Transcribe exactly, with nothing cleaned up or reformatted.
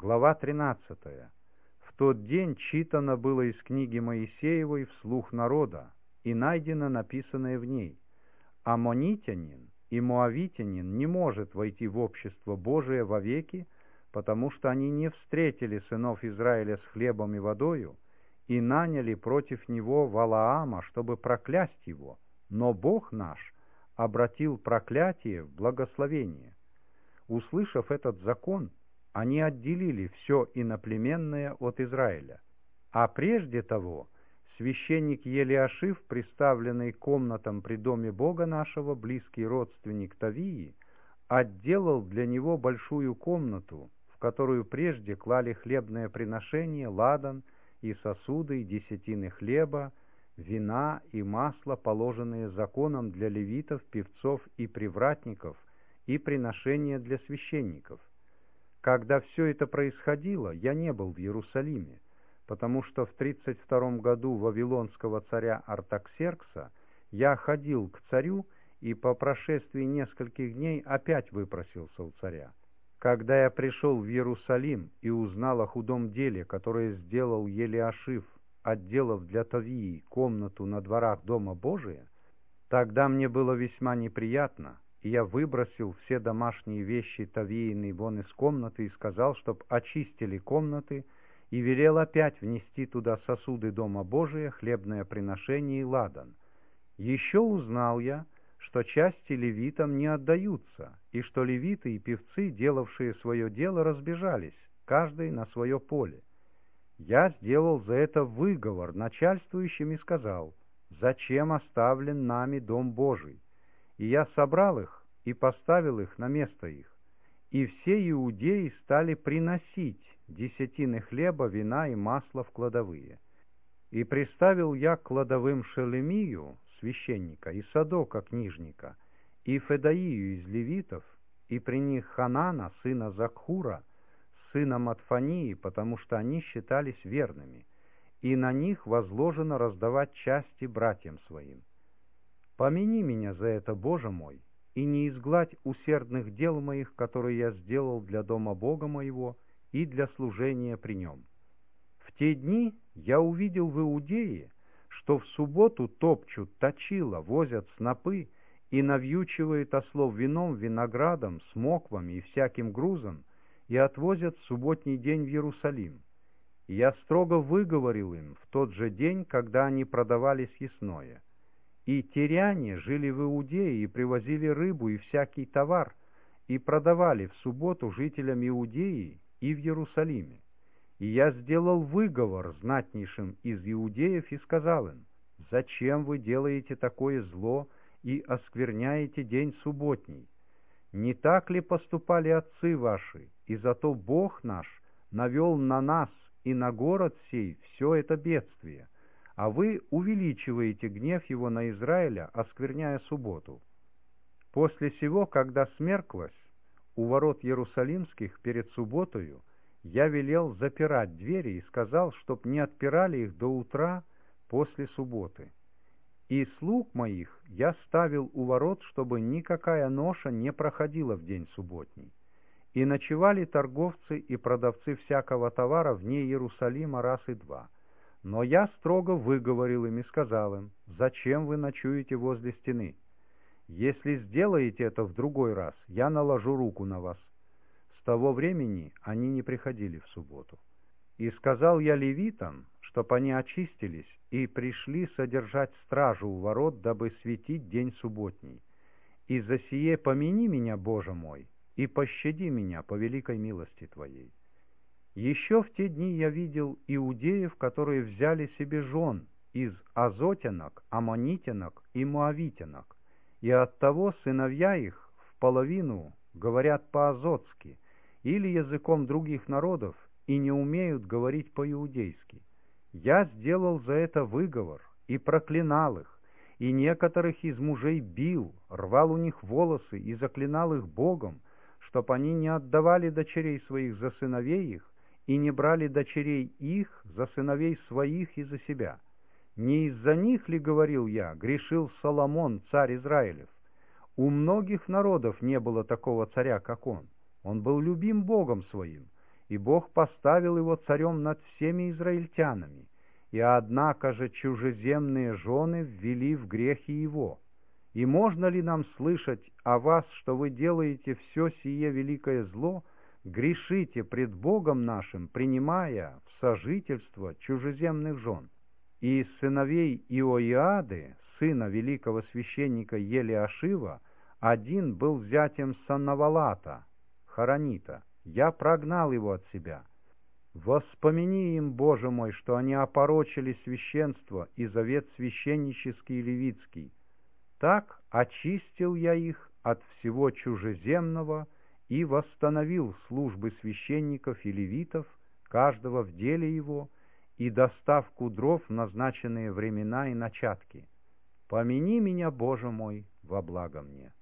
Глава тринадцатая. В тот день читано было из книги Моисеевой вслух народа, и найдено написанное в ней: «Аммонитянин и моавитянин не может войти в общество Божие вовеки, потому что они не встретили сынов Израиля с хлебом и водою и наняли против него Валаама, чтобы проклясть его, но Бог наш обратил проклятие в благословение». Услышав этот закон, они отделили все иноплеменное от Израиля. А прежде того священник Елиашив, приставленный комнатам при доме Бога нашего, близкий родственник Тавии, отделал для него большую комнату, в которую прежде клали хлебное приношение, ладан и сосуды, и десятины хлеба, вина и масла, положенные законом для левитов, певцов и привратников, и приношения для священников. Когда все это происходило, я не был в Иерусалиме, потому что в тридцать втором году вавилонского царя Артаксеркса я ходил к царю и по прошествии нескольких дней опять выпросился у царя. Когда я пришел в Иерусалим и узнал о худом деле, которое сделал Елиашив, отделав для Тавии комнату на дворах Дома Божия, тогда мне было весьма неприятно, и я выбросил все домашние вещи Тавиины вон из комнаты и сказал, чтоб очистили комнаты, и велел опять внести туда сосуды Дома Божия, хлебное приношение и ладан. Еще узнал я, что части левитам не отдаются, и что левиты и певцы, делавшие свое дело, разбежались, каждый на свое поле. Я сделал за это выговор начальствующим и сказал: «Зачем оставлен нами Дом Божий?» И я собрал их и поставил их на место их. И все иудеи стали приносить десятины хлеба, вина и масла в кладовые. И приставил я к кладовым Шелемию, священника, и Садока, книжника, и Федаию из левитов, и при них Ханана, сына Закхура, сына Матфании, потому что они считались верными, и на них возложено раздавать части братьям своим. Помяни меня за это, Боже мой, и не изгладь усердных дел моих, которые я сделал для дома Бога моего и для служения при нем. В те дни я увидел в Иудее, что в субботу топчут точила, возят снопы и навьючивают ослов вином, виноградом, смоквами и всяким грузом, и отвозят в субботний день в Иерусалим. И я строго выговорил им в тот же день, когда они продавали съестное. И тиряне жили в Иудее и привозили рыбу и всякий товар, и продавали в субботу жителям Иудеи и в Иерусалиме. И я сделал выговор знатнейшим из иудеев и сказал им: «Зачем вы делаете такое зло и оскверняете день субботний? Не так ли поступали отцы ваши, и зато Бог наш навел на нас и на город сей все это бедствие? А вы увеличиваете гнев его на Израиля, оскверняя субботу». После сего, когда смерклось, у ворот Иерусалимских перед субботою я велел запирать двери и сказал, чтоб не отпирали их до утра после субботы. И слуг моих я ставил у ворот, чтобы никакая ноша не проходила в день субботний. И ночевали торговцы и продавцы всякого товара вне Иерусалима раз и два. Но я строго выговорил им и сказал им: «Зачем вы ночуете возле стены? Если сделаете это в другой раз, я наложу руку на вас». С того времени они не приходили в субботу. И сказал я левитам, чтоб они очистились и пришли содержать стражу у ворот, дабы светить день субботний. И за сие помяни меня, Боже мой, и пощади меня по великой милости Твоей. Еще в те дни я видел иудеев, которые взяли себе жен из азотянок, аммонитянок и моавитянок, и оттого сыновья их в половину говорят по-азотски или языком других народов и не умеют говорить по-иудейски. Я сделал за это выговор и проклинал их, и некоторых из мужей бил, рвал у них волосы и заклинал их Богом, чтоб они не отдавали дочерей своих за сыновей их и не брали дочерей их за сыновей своих и за себя. Не из-за них ли, говорил я, грешил Соломон, царь Израилев? У многих народов не было такого царя, как он. Он был любим Богом своим, и Бог поставил его царем над всеми израильтянами, и однако же чужеземные жены ввели в грехи его. И можно ли нам слышать о вас, что вы делаете все сие великое зло, грешите пред Богом нашим, принимая в сожительство чужеземных жен? И из сыновей Иоиады, сына великого священника Елиашива, один был зятем Санавалата, Хоронита. Я прогнал его от себя. Воспомини им, Боже мой, что они опорочили священство и завет священнический и левитский. Так очистил я их от всего чужеземного и восстановил службы священников и левитов, каждого в деле его, и доставку дров в назначенные времена и начатки. Помяни меня, Боже мой, во благо мне.